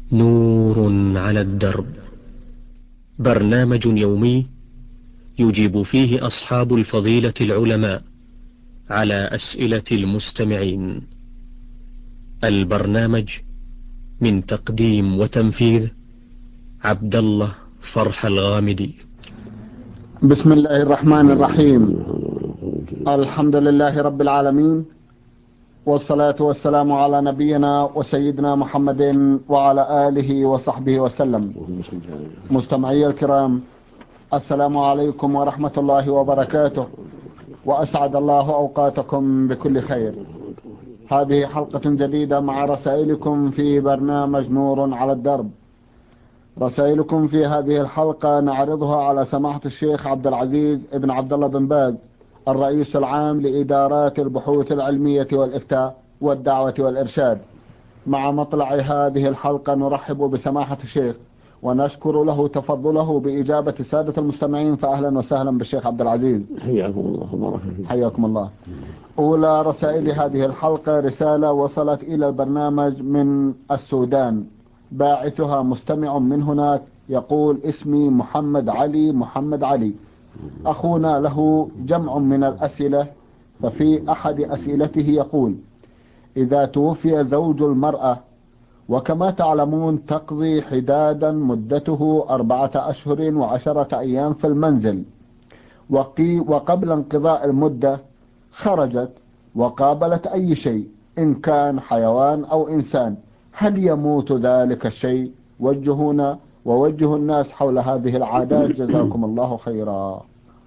نور على الدرب، برنامج يومي يجيب فيه أصحاب الفضيلة العلماء على أسئلة المستمعين. البرنامج من تقديم وتنفيذ عبد الله فرح الغامدي. بسم الله الرحمن الرحيم. الحمد لله رب العالمين، والصلاة والسلام على نبينا وسيدنا محمد وعلى آله وصحبه وسلم. مستمعي الكرام، السلام عليكم ورحمة الله وبركاته، وأسعد الله أوقاتكم بكل خير. هذه حلقة جديدة مع رسائلكم في برنامج نور على الدرب. رسائلكم في هذه الحلقة نعرضها على سماحة الشيخ عبد العزيز ابن عبد الله بن باز، الرئيس العام لإدارات البحوث العلمية والإفتاء والدعوة والإرشاد. مع مطلع هذه الحلقة نرحب بسماحة الشيخ ونشكر له تفضله بإجابة السادة المستمعين، فأهلا وسهلا بالشيخ عبد العزيز. حياكم الله وبارك فيكم. حياكم الله. أولى رسائل هذه الحلقة رسالة وصلت إلى البرنامج من السودان، باعثها مستمع من هناك، يقول: اسمي محمد علي. أخونا له جمع من الأسئلة، ففي أحد أسئلته يقول: إذا توفي زوج المرأة، وكما تعلمون تقضي حدادا مدته 4 أشهر و10 أيام في المنزل، وقبل انقضاء المدة خرجت وقابلت أي شيء إن كان حيوان أو إنسان، هل يموت ذلك الشيء؟ وجهونا ووجه الناس حول هذه العادات، جزاكم الله خيرا.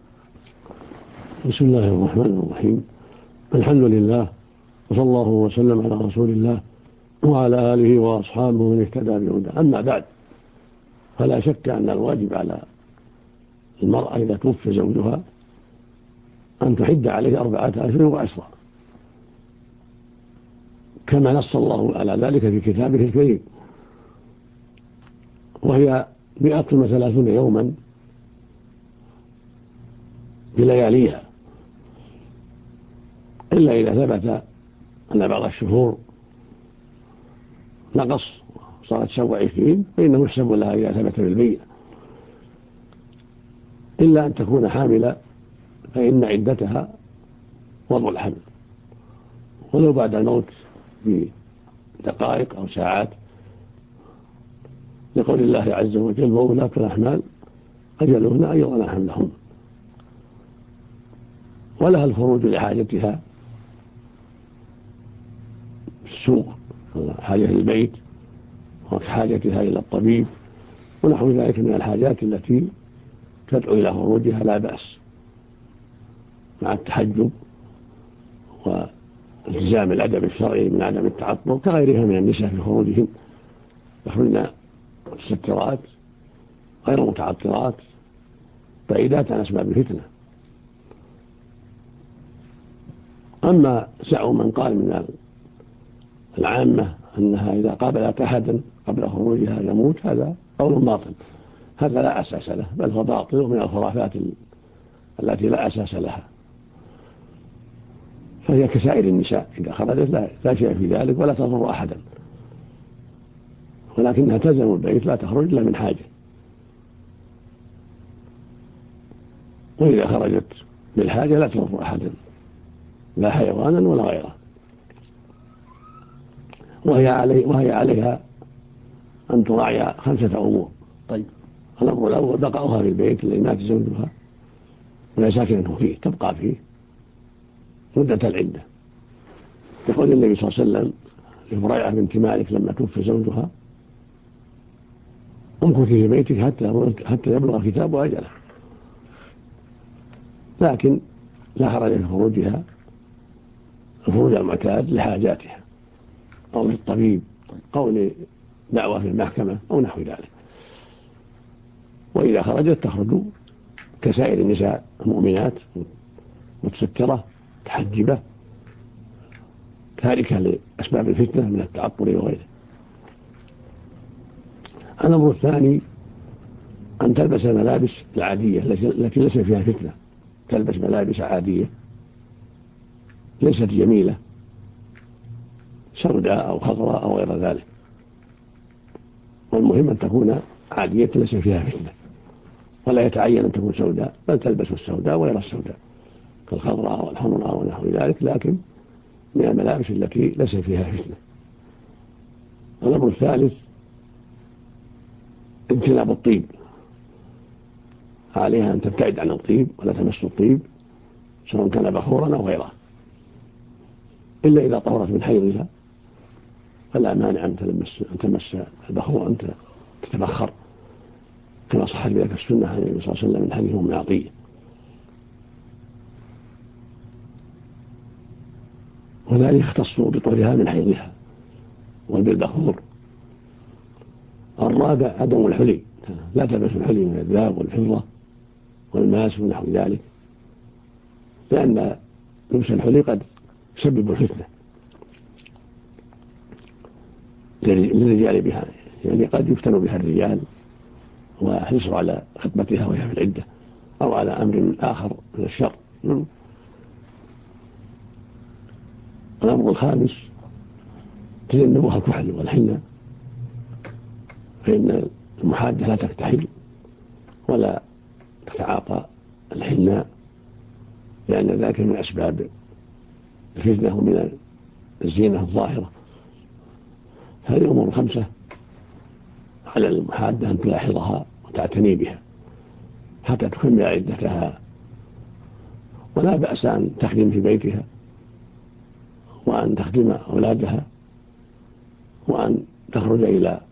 بسم الله الرحمن الرحيم. الحمد لله، وصلى الله وسلم على رسول الله وعلى آله وأصحابه من اهتدى بهداه. أما بعد، فلا شك أن الواجب على المرأة إذا توفي زوجها أن تحد عليه 4 أشهر و10، كما نص الله على ذلك في كتابه الكريم، وهي 130 يوما بلياليها، إلا إذا ثبت أن بعض الشهور نقص صارت 27 فإنه يحسب لها إذا ثبت بالبينة، إلا أن تكون حاملة فإن عدتها وضع الحمل، ولو بعد الموت بدقائق أو ساعات، لقول الله عز وجل: وأولاة الأحمال أجلهن أن يضعن حملهن. ولها الخروج لحاجتها في السوق، حاجة البيت، وحاجتها إلى الطبيب، ونحو ذلك من الحاجات التي تدعو إلى خروجها، لا بأس، مع التحجب والتزام الأدب الشرعي من عدم التعطل، كغيرها من النساء في خروجهن، يخرجن مستترات غير متعطرات بعيدات عن أسباب الفتنة. أما زعم من قال من العامة أنها إذا قابلت أحدا قبل خروجها يموت، هذا قول باطل، هذا لا أساس له، بل هو باطل من الخرافات التي لا أساس لها. فهي كسائر النساء، إذا خرجت لا شيء في ذلك ولا تضر أحدا، ولكنها تلزم البيت، لا تخرج إلا من حاجة. وإذا خرجت بالحاجة لا تضر أحدا، لا حيوانا ولا غيره. وهي عليها أن تراعي 5 أمور. طيب. الأمر الأول: بقاؤها في البيت الذي مات زوجها وهي ساكنة فيه، تبقى فيه مدة العدة، يقول النبي صلى الله عليه وسلم لمريعة بنت مالك لما توفي زوجها: امكثي في بيتك حتى يبلغ الكتاب أجله. لكن لا حرج في خروجها الخروج المعتاد لحاجاتها أو للطبيب أو لدعوة في المحكمة أو نحو ذلك. وإذا خرجت تخرج كسائر النساء المؤمنات، متسترة متحجبة، تاركة لأسباب الفتنة من التعطل وغيره. الأمر الثاني: أن تلبس الملابس العادية التي ليس فيها فتنة، تلبس ملابس عادية ليست جميلة، سوداء أو خضراء أو غير ذلك. والمهم أن تكون عادية ليس فيها فتنة، ولا يتعين أن تكون سوداء، بل تلبس السوداء وغير السوداء كالخضراء والحمراء ونحو ذلك، لكن من الملابس التي ليس فيها فتنة. الأمر الثالث اجتناب الطيب، عليها أن تبتعد عن الطيب ولا تمس الطيب سواء كان بخورا أو غيره، إلا إذا طهرت من حيضها فلا مانع أن تمس البخور، أن تتبخر كما صحت بذلك السنة عن النبي صلى الله عليه وسلم من حديث أم عطية. وذلك يختص بطهرها من حيضها وبالبخور. الرابع عدم الحلي، لا تلبس الحلي من الذهب والفضة والماس ونحو ذلك، لأن لبس الحلي قد يسبب الفتنة للرجال بها، يعني قد يفتن بها الرجال ويحرصوا على خطبتها وهي في العدة أو على أمر آخر من الشر. الأمر الخامس تجنبها الكحل والحنة، فإن المحادة لا تكتحل ولا تتعاطى الحناء، لأن ذلك من أسباب الفتنة ومن الزينة الظاهرة. هذه الأمور الخمسة على المحادة أن تلاحظها وتعتني بها حتى تكمل عدتها، ولا بأس أن تخدم في بيتها وأن تخدم أولادها وأن تخرج إلى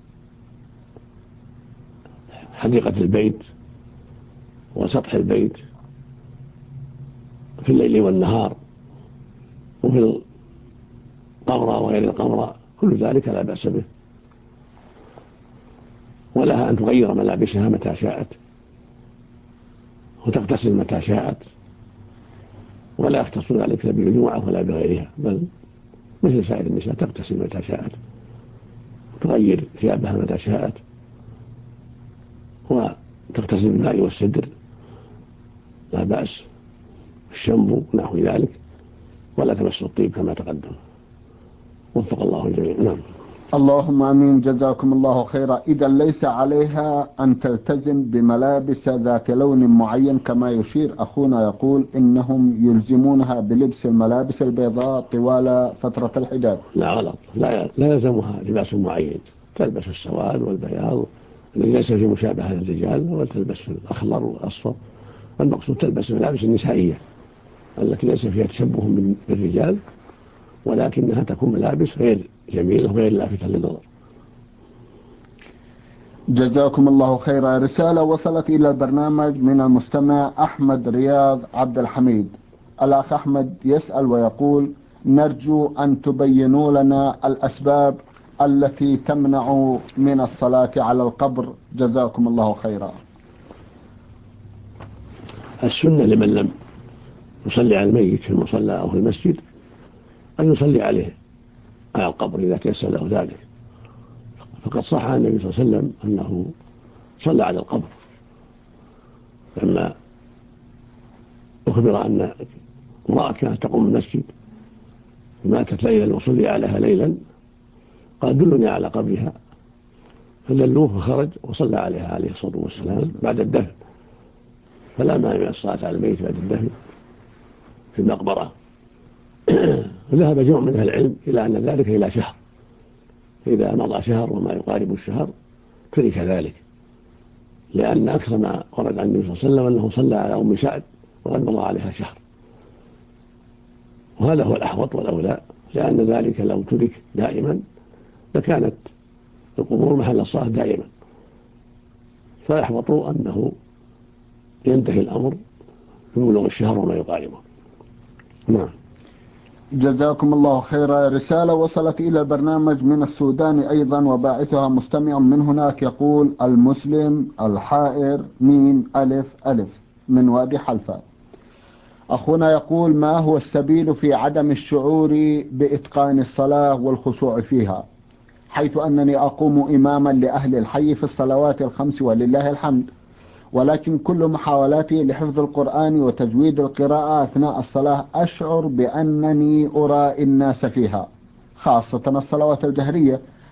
حديقة البيت وسطح البيت في الليل والنهار وفي القمرة وغير القمرة، كل ذلك لا بأس به. ولها أن تغير ملابسها متى شاءت وتغتسل متى شاءت، ولا يختص ذلك لا بالجمعة ولا بغيرها، بل مثل سائر النساء تغتسل متى شاءت وتغير ثيابها متى شاءت وتغتسل بالماء والسدر لا بأس، الشامبو ونحو ذلك، ولا تمس الطيب كما تقدم. وفق الله الجميع. نعم. اللهم امين، جزاكم الله خيرا. اذا ليس عليها ان تلتزم بملابس ذات لون معين كما يشير اخونا، يقول انهم يلزمونها بلبس الملابس البيضاء طوال فترة الحداد. لا غلط، لا يلزمها لباس معين، تلبس السواد والبياض الذي ليس في مشابهة للرجال، وتلبس الأخضر والأصفر. المقصود تلبس الملابس النسائية التي ليس فيها تشبه بالرجال، ولكنها تكون ملابس غير جميلة وغير لافتة للنظر. جزاكم الله خيرا. رسالة وصلت إلى البرنامج من المستمع أحمد رياض عبد الحميد. الأخ أحمد يسأل ويقول: نرجو أن تبينوا لنا الأسباب التي تمنع من الصلاة على القبر، جزاكم الله خيرا. السنة لمن لم يصلي على الميت في المصلى أو في المسجد أن يصلي عليه على القبر إذا تيسر له ذلك، فقد صح عن النبي صلى الله عليه وسلم أنه صلى على القبر لما أخبر أن امرأة كانت تقوم المسجد ماتت ليلا وصلي عليها ليلا، قال: دلني على قبرها، فدلوه فخرج وصلى عليها عليه الصلاة والسلام بعد الدفن. فلا مانع من الصلاة على الميت بعد الدفن في المقبرة. ذهب جمع من أهل العلم إلى أن ذلك إلى شهر، إذا مضى شهر وما يقارب الشهر ترك ذلك، لأن أكثر ما ورد عن النبي صلى الله عليه وسلم أنه صلى على أم سعد وقد مضى عليها شهر، وهذا هو الأحوط والأولى، لأن ذلك لو ترك دائما لكانت القبور محل الصلاة دائما، فيحبط أنه ينتهي الأمر ببلوغ الشهر وما يقاربه. نعم. جزاكم الله خيرا. رسالة وصلت إلى البرنامج من السودان أيضا، وباعثها مستمع من هناك، يقول: المسلم الحائر ميم ألف ألف من وادي حلفاء. أخونا يقول: ما هو السبيل في عدم الشعور بإتقان الصلاة والخشوع فيها، حيث أنني أقوم إماما لأهل الحي في الصلوات الخمس ولله الحمد، ولكن كل محاولاتي لحفظ القرآن وتجويد القراءة أثناء الصلاة أشعر بأنني أرائي الناس فيها، خاصة الصلوات الجهرية،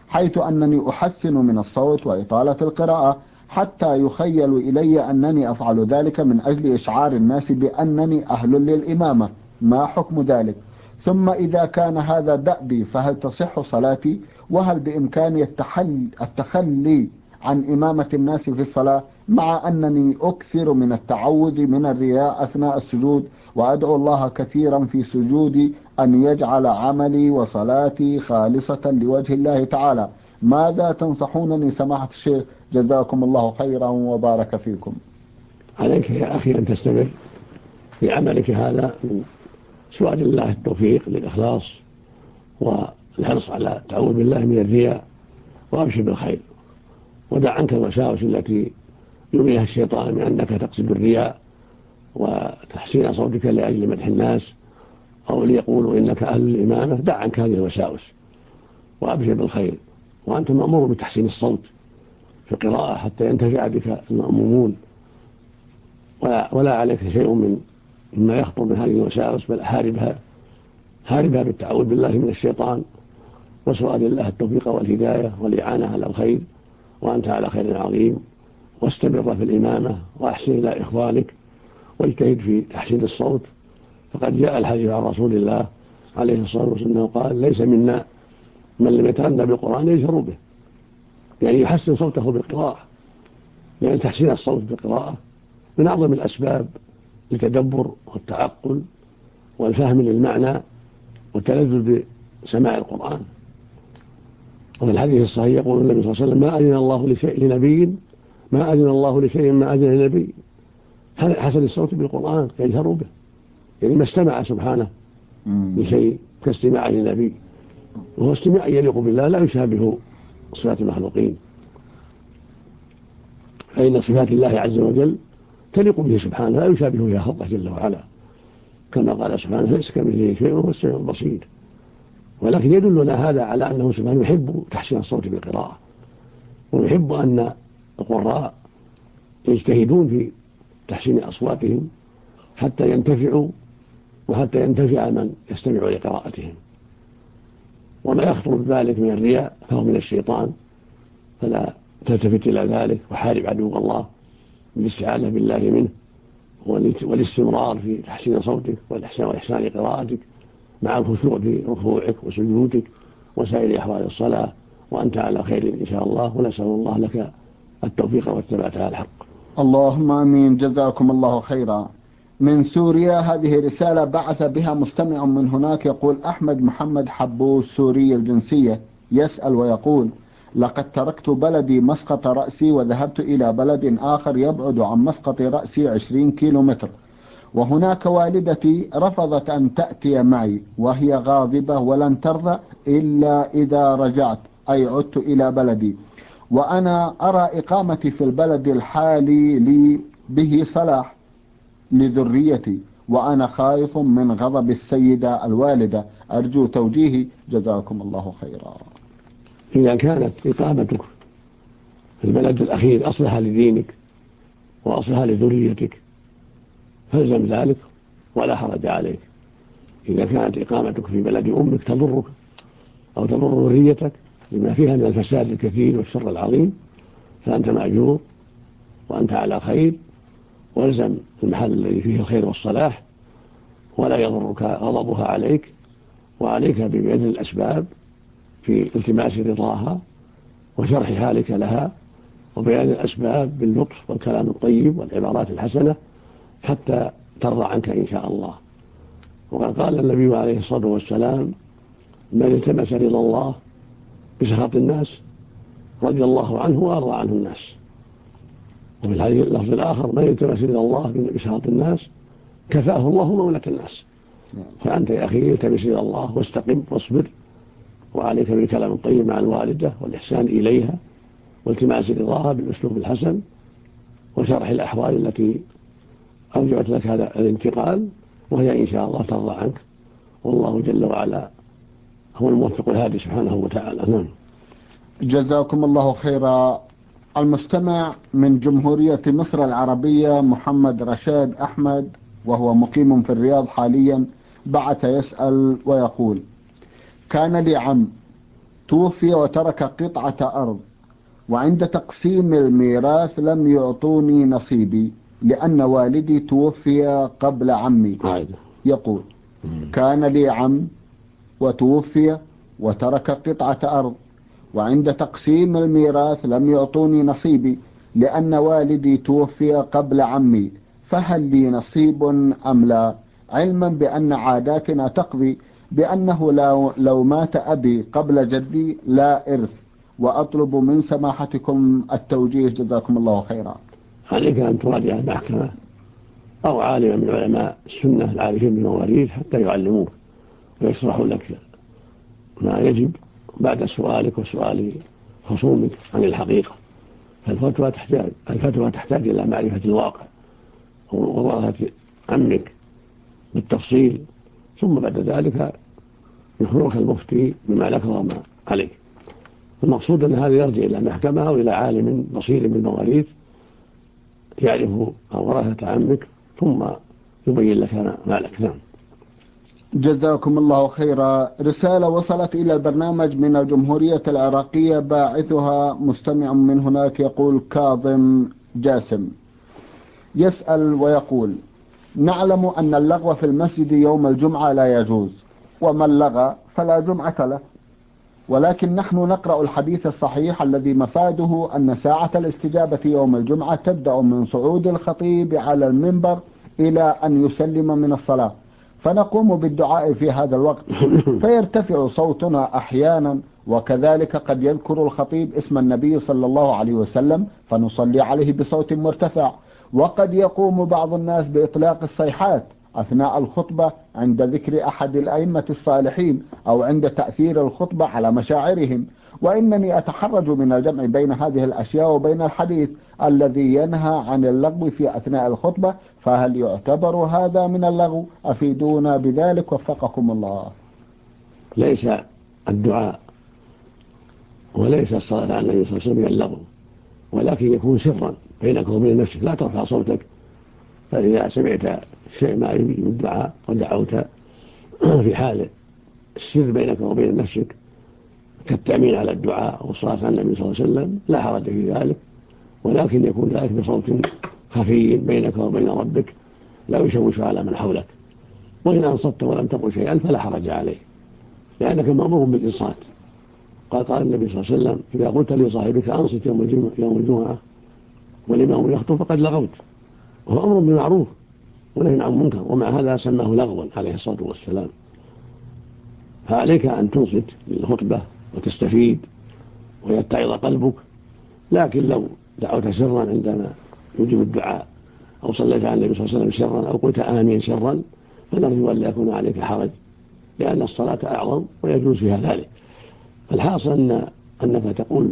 حيث أنني أحسن من الصوت وإطالة القراءة حتى يخيل إلي أنني أفعل ذلك من أجل إشعار الناس بأنني أهل للإمامة. ما حكم ذلك؟ ثم إذا كان هذا دأبي فهل تصح صلاتي؟ وهل بإمكاني التخلي عن إمامة الناس في الصلاة، مع أنني أكثر من التعوذ من الرياء أثناء السجود، وأدعو الله كثيرا في سجودي أن يجعل عملي وصلاتي خالصة لوجه الله تعالى؟ ماذا تنصحونني سماحة الشيخ؟ جزاكم الله خيرا وبارك فيكم. عليك يا أخي أن تستمر في عملك هذا من سؤال الله التوفيق للإخلاص والحرص على التعوذ بالله من الرياء، وأبشر بالخير، ودع عنك الوساوس التي يريها الشيطان من أنك تقصد الرياء وتحسين صوتك لأجل مدح الناس أو ليقولوا إنك أهل الإمامة. دع عنك هذه الوساوس وأبشر بالخير، وأنت مأمور بتحسين الصوت في القراءة حتى ينتفع بك المأمومون، ولا عليك شيء مما يخطر من هذه الوساوس، بل حاربها بالتعوذ بالله من الشيطان وسؤال الله التوفيق والهداية والإعانة على الخير، وأنت على خير عظيم. واستمر في الإمامة وأحسن إلى إخوانك واجتهد في تحسين الصوت، فقد جاء الحديث عن رسول الله عليه الصلاة والسلام قال: ليس منا من لم يتغنى بالقرآن يجهر به، يعني يحسن صوته بالقراءة، لأن تحسين الصوت بالقراءة من أعظم الأسباب للتدبر والتعقل والفهم للمعنى والتلذذ بسماع القرآن. وفي الحديث الصحيح يقول النبي صلى الله عليه وسلم: ما أذن الله لشيء ما أذن لنبي حسن الصوت بالقرآن يجهر به، يعني ما استمع سبحانه لشيء كاستماع للنبي، وهو استماع يليق بالله لا يشابه صفات المخلوقين، فإن صفات الله عز وجل تليق به سبحانه لا يشابه فيها خلقه جل وعلا، كما قال سبحانه: ليس كمثله شيء وهو السميع البصير. ولكن يدلنا هذا على أنه سبحانه يحب تحسين الصوت بالقراءة، ويحب أن القراء يجتهدون في تحسين أصواتهم حتى ينتفعوا وحتى ينتفع من يستمع لقراءتهم. وما يخطر بذلك من الرياء فهو من الشيطان، فلا تلتفت إلى ذلك، وحارب عدو الله بالاستعاذة بالله منه والاستمرار في تحسين صوتك وإحسان قراءتك مع الخشوع في ركوعك وسجودك وسائر أحوال الصلاة، وأنت على خير إن شاء الله، ونسأل الله لك التوفيق والثبات على الحق. اللهم آمين. جزاكم الله خيرا. من سوريا، هذه رسالة بعث بها مستمع من هناك، يقول: أحمد محمد حبوش، سوري الجنسية، يسأل ويقول: لقد تركت بلدي مسقط رأسي وذهبت إلى بلد آخر يبعد عن مسقط رأسي 20 كيلومتر، وهناك والدتي رفضت أن تأتي معي، وهي غاضبة ولن ترضى إلا إذا رجعت، أي عدت إلى بلدي، وأنا أرى إقامتي في البلد الحالي لي به صلاح لذريتي، وأنا خائف من غضب السيدة الوالدة، أرجو توجيهي، جزاكم الله خيرا. إذا كانت إقامتك في البلد الأخير أصلح لدينك وأصلح لذريتك فالزم ذلك ولا حرج عليك. إذا كانت إقامتك في بلد أمك تضرك أو تضر ذريتك لما فيها من الفساد الكثير والشر العظيم فأنت مأجور وأنت على خير، والزم المحل الذي فيه الخير والصلاح ولا يضرك غضبها عليك، وعليك ببذل الأسباب في التماس رضاها وشرح حالك لها وبيان الأسباب باللطف والكلام الطيب والعبارات الحسنة حتى ترضى عنك إن شاء الله. وقد قال النبي عليه الصلاة والسلام: من التمس رضا الله بسخط الناس رضي الله عنه وأرضى عنه الناس. وفي الحديث اللفظ الآخر: من التمس رضا الله بسخط الناس كفاه الله مولة الناس. فأنت يا أخي التمس رضا الله واستقم واصبر، وعليك بالكلام الطيب مع الوالدة والإحسان إليها والتماس رضاها بالأسلوب الحسن وشرح الأحوال التي أرجعت لك هذا الانتقال، وهي إن شاء الله ترضى عنك، والله جل وعلا هو الموفق الهادي سبحانه وتعالى. نعم. جزاكم الله خيرا. المستمع من جمهورية مصر العربية محمد رشاد أحمد، وهو مقيم في الرياض حاليا، بعث يسأل ويقول: كان لي عم توفي وترك قطعة أرض، وعند تقسيم الميراث لم يعطوني نصيبي لأن والدي توفي قبل عمي. يقول: كان لي عم وتوفي وترك قطعة أرض، وعند تقسيم الميراث لم يعطوني نصيبي لأن والدي توفي قبل عمي، فهل لي نصيب أم لا؟ علما بأن عاداتنا تقضي بأنه لو مات أبي قبل جدي لا إرث، وأطلب من سماحتكم التوجيه جزاكم الله خيرا. عليك أن تراجع المحكمة أو عالما من علماء السنة العارفين بالمواريث حتى يعلموك ويشرحوا لك ما يجب بعد سؤالك وسؤال خصومك عن الحقيقة. الفتوى تحتاج إلى معرفة الواقع وورثة عمك بالتفصيل، ثم بعد ذلك يخبرك المفتي بما لك وما عليك. المقصود أن هذا يرجع إلى محكمة أو إلى عالم بصير بالمواريث يعرف ورثة عمك ثم يبين لك ما لك. نعم. جزاكم الله خيرا. رسالة وصلت إلى البرنامج من الجمهورية العراقية، باعثها مستمع من هناك، يقول كاظم جاسم، يسأل ويقول: نعلم أن اللغو في المسجد يوم الجمعة لا يجوز، ومن لغى فلا جمعة له، ولكن نحن نقرأ الحديث الصحيح الذي مفاده أن ساعة الاستجابة يوم الجمعة تبدأ من صعود الخطيب على المنبر إلى أن يسلم من الصلاة، فنقوم بالدعاء في هذا الوقت، فيرتفع صوتنا أحيانا، وكذلك قد يذكر الخطيب اسم النبي صلى الله عليه وسلم فنصلي عليه بصوت مرتفع، وقد يقوم بعض الناس بإطلاق الصيحات أثناء الخطبة عند ذكر أحد الأئمة الصالحين أو عند تأثير الخطبة على مشاعرهم، وإنني أتحرج من الجمع بين هذه الأشياء وبين الحديث الذي ينهى عن اللغو في أثناء الخطبة، فهل يعتبر هذا من اللغو؟ أفيدونا بذلك وفقكم الله. ليس الدعاء وليس الصلاة على النبي صلى الله عليه وسلم من اللغو، ولكن يكون سرا بينك وبين نفسك، لا ترفع صوتك. فإذا سمعت شيء ما يجب الدعاء ودعوت في حال السر بينك وبين نفسك كالتأمين على الدعاء والصلاة على النبي صلى الله عليه وسلم لا حرج في ذلك، ولكن يكون ذلك بصوت خفي بينك وبين ربك لا يشوش على من حولك. وإن أنصت ولم تقل شيئا فلا حرج عليه، لأنك مأمور بالإنصات. قال النبي صلى الله عليه وسلم: إذا قلت لصاحبك أنصت يوم الجمعة والإمام يخطب فقد لغوت، وهو أمر بمعروف ونهي عن منكر، ومع هذا سماه لغوا عليه الصلاة والسلام. فعليك أن تنصت للخطبة وتستفيد ويتعظ قلبك، لكن لو دعوت سرا عندما يجب الدعاء أو صليت على النبي صلى الله عليه وسلم سرا أو قلت آمين سرا فنرجو أن لا يكون عليك حرج، لأن الصلاة أعظم ويجوز فيها ذلك. الحاصل أنك تقول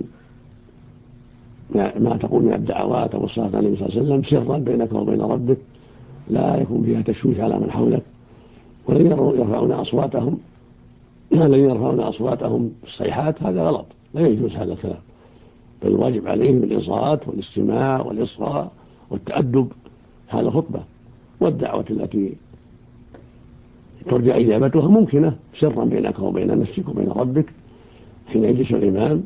ما تقول من الدعوات أو الصلاة على النبي صلى الله عليه وسلم سرا بينك وبين ربك، لا يكون فيها تشويش على من حولك. والذين يرفعون أصواتهم بالصيحات هذا غلط، لا يجوز هذا الكلام، بل الواجب عليهم الإنصات والاستماع والإصغاء والتأدب. هذا خطبة، والدعوة التي ترجى إجابتها ممكنة سرا بينك وبين نفسك وبين ربك حين يجلس الإمام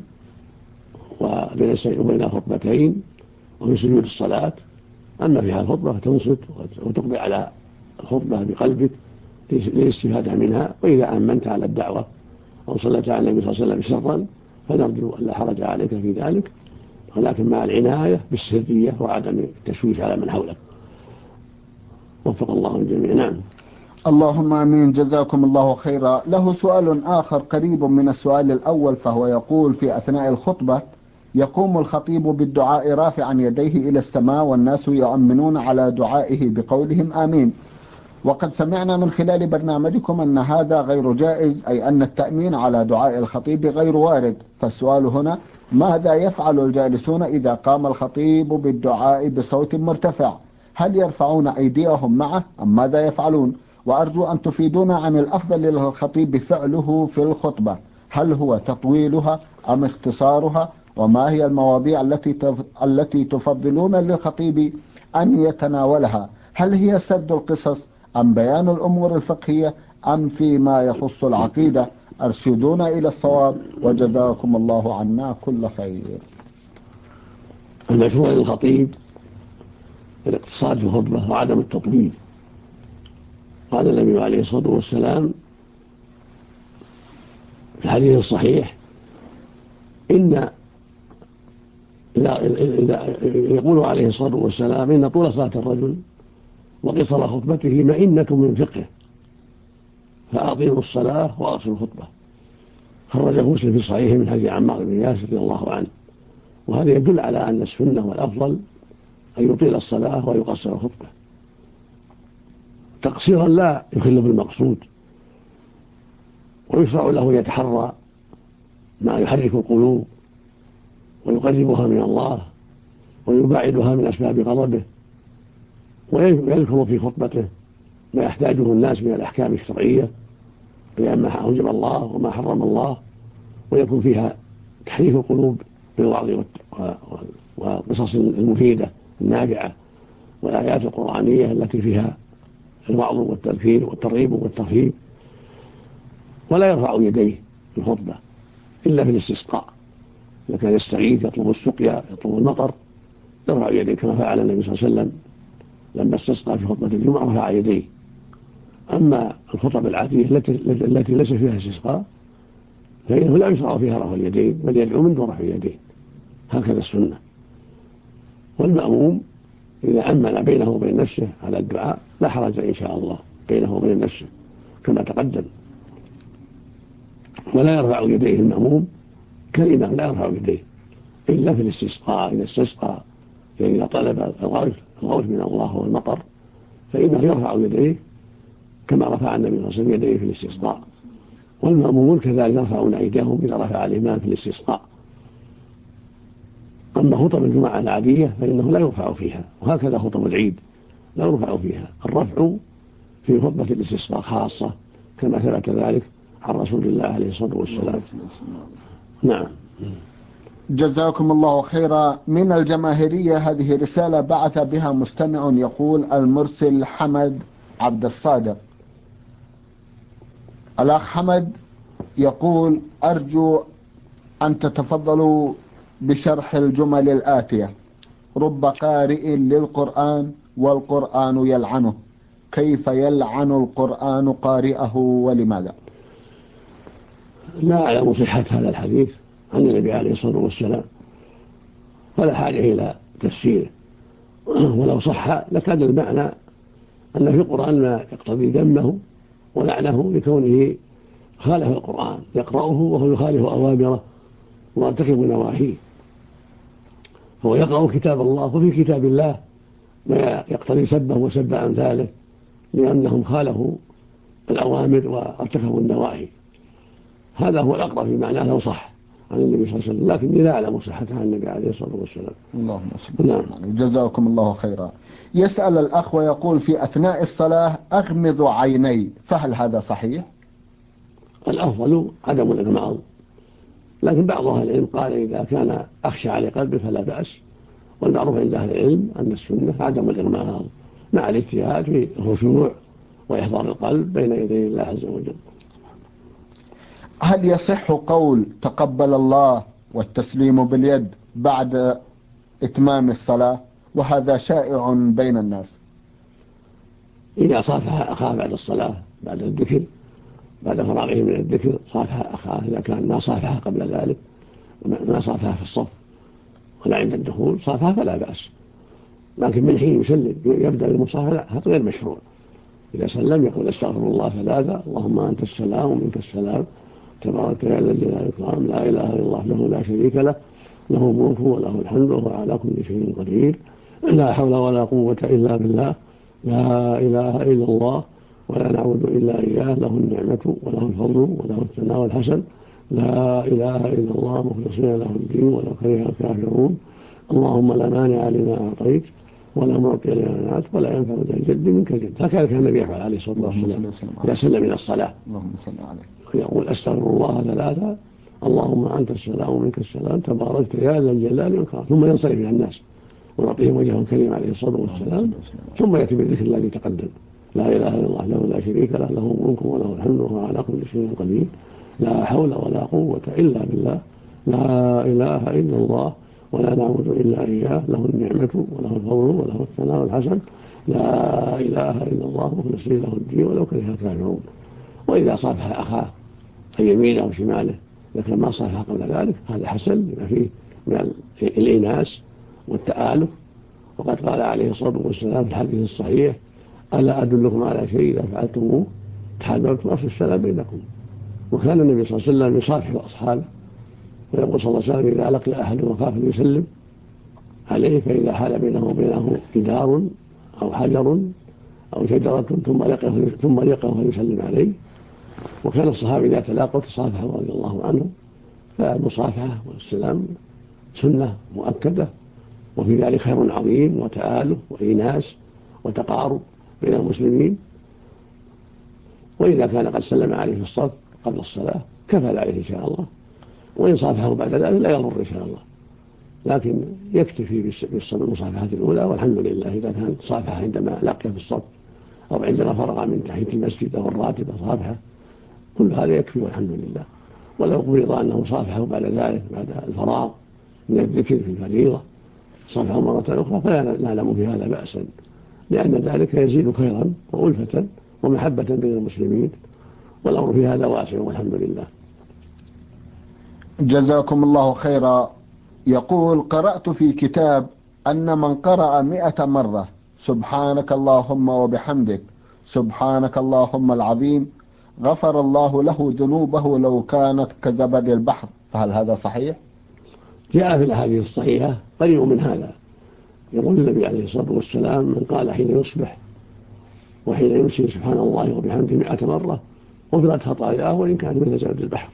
وبين خطبتين وفي سجود الصلاة. أما في هذه الخطبة فتنصت وتقبل على الخطبة بقلبك للاستفادة منها. وإذا أمنت على الدعوة أو صليت على النبي صلى الله عليه وسلم سرا فنرجو أن لا حرج عليك في ذلك، ولكن مع العناية بالسرية وعدم التشويش على من حولك. وفق الله الجميع. نعم. اللهم آمين. جزاكم الله خيرا. له سؤال آخر قريب من السؤال الأول، فهو يقول: في أثناء الخطبة يقوم الخطيب بالدعاء رافعا يديه إلى السماء والناس يؤمنون على دعائه بقولهم آمين، وقد سمعنا من خلال برنامجكم أن هذا غير جائز، أي أن التأمين على دعاء الخطيب غير وارد. فالسؤال هنا: ماذا يفعل الجالسون إذا قام الخطيب بالدعاء بصوت مرتفع؟ هل يرفعون أيديهم معه أم ماذا يفعلون؟ وأرجو أن تفيدونا عن الأفضل للخطيب فعله في الخطبة، هل هو تطويلها أم اختصارها؟ وما هي المواضيع التي تفضلون للخطيب أن يتناولها؟ هل هي سرد القصص أم بيان الأمور الفقهية أم فيما يخص العقيدة أرشدونا إلى الصواب، وجزاكم الله عنا كل خير. المشروع للخطيب الاقتصاد في الخطبة وعدم التطويل. قال النبي عليه الصلاة والسلام في الحديث الصحيح إذا يقول عليه الصلاة والسلام إن طول صلاة الرجل وقصر خطبته مئنة من فقهه، فأطيلوا الصلاة وأقصروا الخطبة. خرجه مسلم في صحيحه من حديث عمار بن ياسر رضي الله عنه. وهذا يدل على أن السنة والأفضل أن يطيل الصلاة ويقصر الخطبة تقصيرا لا يخل بالمقصود، ويشرع له يتحرى ما يحرك القلوب ويقربها من الله ويبعدها من أسباب غضبه، ويذكر في خطبته ما يحتاجه الناس من الأحكام الشرعية بيان ما أوجب الله وما حرم الله، ويكون فيها تحريك القلوب بالوعظ والقصص المفيدة النافعة والآيات القرآنية التي فيها الوعظ والتذكير والترغيب والترهيب. ولا يرفع يديه في الخطبة إلا في الاستسقاء، إذا كان يستغيث يطلب السقيا يطلب المطر يرفع يديه كما فعل النبي صلى الله عليه وسلم لما استسقى في خطبة الجمعة رفع يديه. أما الخطب العادية التي ليس فيها استسقاء فإنه لا يشرع فيها رفع اليدين، بل يدعو من دون رفع اليدين، هكذا السنة. والمأموم إذا أمن بينه وبين نفسه على الدعاء لا حرج إن شاء الله بينه وبين نفسه كما تقدم. ولا يرفع يديه المأموم كالإمام، لا يرفع يديه إلا في الاستسقاء، إذا استسقى يعني إذا طلب الغوث من الله والمطر فإنه يرفع يديه كما رفع النبي صلى الله عليه وسلم يديه في الاستسقاء. والمأمومون كذلك يرفعون أيديهم إذا رفع الإمام في الاستسقاء. أما خطب الجمعة العادية فإنه لا يرفع فيها، وهكذا خطب العيد لا يرفع فيها. الرفع في خطبة الاستسقاء خاصة كما ثبت ذلك عن رسول الله عليه الصلاة والسلام. نعم. جزاكم الله خيرا. من الجماهيرية هذه رسالة بعث بها مستمع يقول: المرسل حمد عبد الصادق. الأخ حمد يقول: أرجو أن تتفضلوا بشرح الجمل الآتية: رب قارئ للقرآن والقرآن يلعنه، كيف يلعن القرآن قارئه ولماذا؟ لا أعلم صحة هذا الحديث عن النبي عليه الصلاة والسلام ولا حاجة إلى تفسيره، ولو صح لكان المعنى أن في القرآن ما يقتضي ذمه ولعنه لكونه خالف القرآن يقرأه وهو يخالف أوامره ويرتكب نواهيه. هو يقرأ كتاب الله وفي كتاب الله ما يقتضي سبه وسب أمثاله لأنهم خالفوا الأوامر وارتكبوا النواهي. هذا هو الأقرب في معناه لو صح عن النبي صلى الله عليه وسلم، لكني لا أعلم صحتها عن النبي عليه الصلاة والسلام. اللهم صل. نعم. جزاكم الله خيرا. يسأل الأخ ويقول: في أثناء الصلاة أغمض عيني، فهل هذا صحيح؟ الأفضل عدم الإغماض، لكن بعض أهل العلم قال إذا كان أخشى على قلبه فلا بأس، والمعروف عند أهل العلم أن السنة عدم الإغماض مع الاجتهاد في الخشوع وإحضار القلب بين يدي الله عز وجل. هل يصح قول تقبل الله والتسليم باليد بعد إتمام الصلاة؟ وهذا شائع بين الناس. إذا صافح أخاه بعد الصلاة بعد الذكر بعد فراغه من الذكر صافح أخاه، إذا كان ما صافحه قبل ذلك ما صافحه في الصف ولا عند الدخول صافحه فلا بأس، لكن من حين يسلم يبدأ بالمصافحة لا، هذا غير مشروع. إذا سلم يقول استغفر الله ثلاثة: اللهم أنت السلام ومنك السلام تبارك يا ذا الجلال والإكرام، لا إله إلا الله له لا شريك له، له الملك وله الحمد وهو على كل شيء قدير، لا حول ولا قوة إلا بالله، لا إله إلا الله ولا نعبد إلا إياه، له النعمة وله الفضل وله الثناء الحسن، لا إله إلا الله مخلصين له الدين ولو كره الكافرون، اللهم لا مانع لما أعطيت ولا معطي لما منعت ولا ينفع ذا الجد منك الجد. هكذا كان النبي يفعل عليه الصلاة والسلام إذا سلم من الصلاة، يقول أستغفر الله ثلاثة: اللهم أنت السلام ومنك السلام تباركت يا ذا الجلال والإكرام، ثم ينصرف إلى الناس ويعطيهم وجهه الكريم عليه الصلاة والسلام، ثم يأتي بالذكر الذي تقدم: لا إله إلا الله له لا شريك له، له الملك وله الحمد وهو على كل شيء قدير، لا حول ولا قوة إلا بالله، لا إله إلا الله، ولا نعبد إلا إياه، له النعمة وله الفضل وله الثناء الحسن، لا إله إلا الله مخلصين له الدين ولو كره الكافرون. وإذا صافح أخاه عن يمينه أو شماله لكن ما صافح قبل ذلك هذا حسن لما فيه من الإناس والتآلف. وقد قال عليه الصلاة والسلام في الحديث الصحيح: ألا أدلكم على شيء إذا فعلتموه تحاببتم أفشوا السلام بينكم. وكان النبي صلى الله عليه وسلم يصافح أصحابه ويقول صلى الله عليه وسلم: إذا لقي أحد وخاف يسلم عليه فإذا حال بينه وبينه جدار أو حجر أو شجرة ثم لقيه فيسلم عليه. وكان الصحابة إذا تلاقوا تصافحوا رضي الله عنهم. فالمصافحة والسلام سنة مؤكدة، وفي ذلك خير عظيم وتآلف وإيناس وتقارب بين المسلمين. وإذا كان قد سلم عليه في الصف قبل الصلاة كفى ذلك إن شاء الله، وإن صافحه بعد ذلك لا يضر إن شاء الله، لكن يكتفي بالمصافحة الأولى والحمد لله. إذا كان صافحة عندما لقي في الصف أو عندما فرغ من تحية المسجد أو الراتبة صافحة، كل هذا يكفي والحمد لله. ولو فرض أنه صافحه بعد ذلك بعد الفراغ من الذكر في الفريضة صافحه مرة أخرى فلا نعلم في هذا بأسا، لأن ذلك يزيد خيرا وألفة ومحبة بين المسلمين، والأمر في هذا واسع والحمد لله. جزاكم الله خيرا. يقول: قرأت في كتاب أن من قرأ 100 مرة سبحانك اللهم وبحمدك سبحانك اللهم العظيم غفر الله له ذنوبه لو كانت كزبد البحر، فهل هذا صحيح؟ جاء في الأحاديث الصحيحة قريب من هذا. يقول النبي عليه الصلاة والسلام: من قال حين يصبح وحين يمسي سبحان الله وبحمده 100 مرة غفرت خطاياه وإن كان مثل زبد البحر.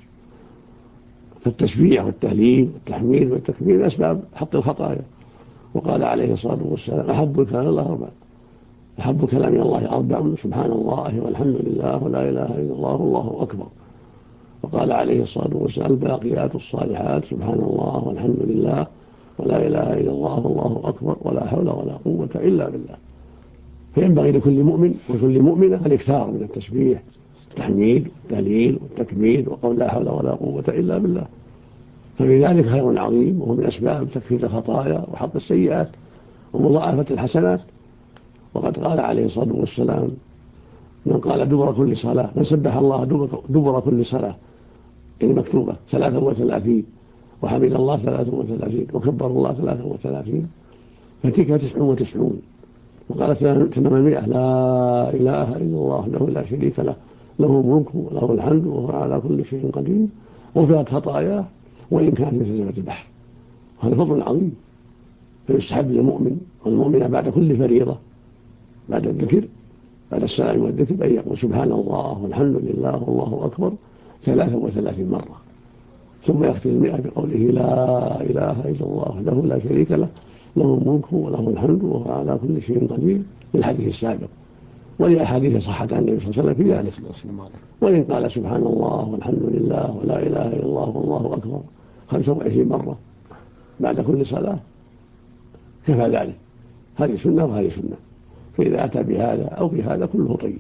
فالتسبيح والتهليل والتحميد والتكبير أسباب حط الخطايا. وقال عليه الصلاة والسلام: أحب الكلام الله أربع، أحب كلام الله أربع: سبحان الله والحمد لله ولا إله إلا الله والله أكبر. وقال عليه الصلاة والسلام: الباقيات الصالحات سبحان الله والحمد لله ولا إله إلا الله والله أكبر ولا حول ولا قوة إلا بالله. فينبغي لكل مؤمن وكل مؤمنة الإكثار من التسبيح التحميد والتهليل والتكبير وقول لا حول ولا قوة إلا بالله، ففي ذلك خير عظيم، وهو من أسباب تكفير الخطايا وحط السيئات ومضاعفة الحسنات. وقد قال عليه الصلاة والسلام: من قال دبر كل صلاة، من سبح الله دبر كل صلاة المكتوبة 33 وحمد الله 33 وكبر الله 33 فتلك 99. وقال 800: لا إله إلا الله له لا شريك له له الملك وله الحمد وهو على كل شيء قدير غفرت خطاياه وإن كان مثل زبد البحر. هذا فضل عظيم. فيستحب للمؤمن والمؤمنة بعد كل فريضة بعد الذكر بعد السلام والذكر أن يقول سبحان الله والحمد لله والله أكبر 33 مرة، ثم يختم 100 بقوله: لا إله إلا الله له لا شريك له له الملك وله الحمد وهو على كل شيء قدير، في الحديث السابق. ولأحاديث صحت عن النبي صلى الله عليه وسلم في ذلك. وإن قال سبحان الله والحمد لله ولا إله إلا الله والله أكبر 25 مرة بعد كل صلاة كفى ذلك. هذه سنة وهذه سنة، فإذا أتى بهذا أو بهذا كله طيب.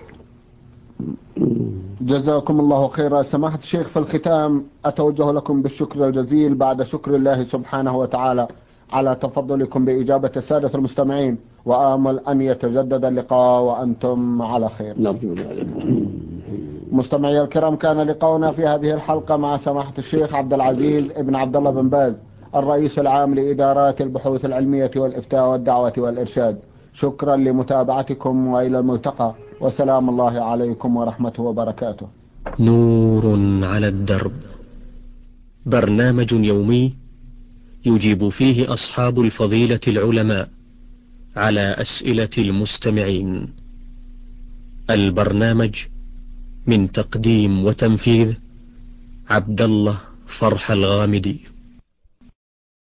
جزاكم الله خيرا. سماحة الشيخ، في الختام أتوجه لكم بالشكر الجزيل بعد شكر الله سبحانه وتعالى على تفضلكم بإجابة السادة المستمعين، وآمل أن يتجدد اللقاء وأنتم على خير. مستمعي الكرام، كان لقاؤنا في هذه الحلقة مع سماحة الشيخ عبد العزيز ابن عبد الله بن باز، الرئيس العام لإدارات البحوث العلمية والإفتاء والدعوة والإرشاد. شكرا لمتابعتكم وإلى الملتقى، وسلام الله عليكم ورحمته وبركاته. نور على الدرب، برنامج يومي يجيب فيه أصحاب الفضيلة العلماء على أسئلة المستمعين. البرنامج من تقديم وتنفيذ عبد الله فرح الغامدي.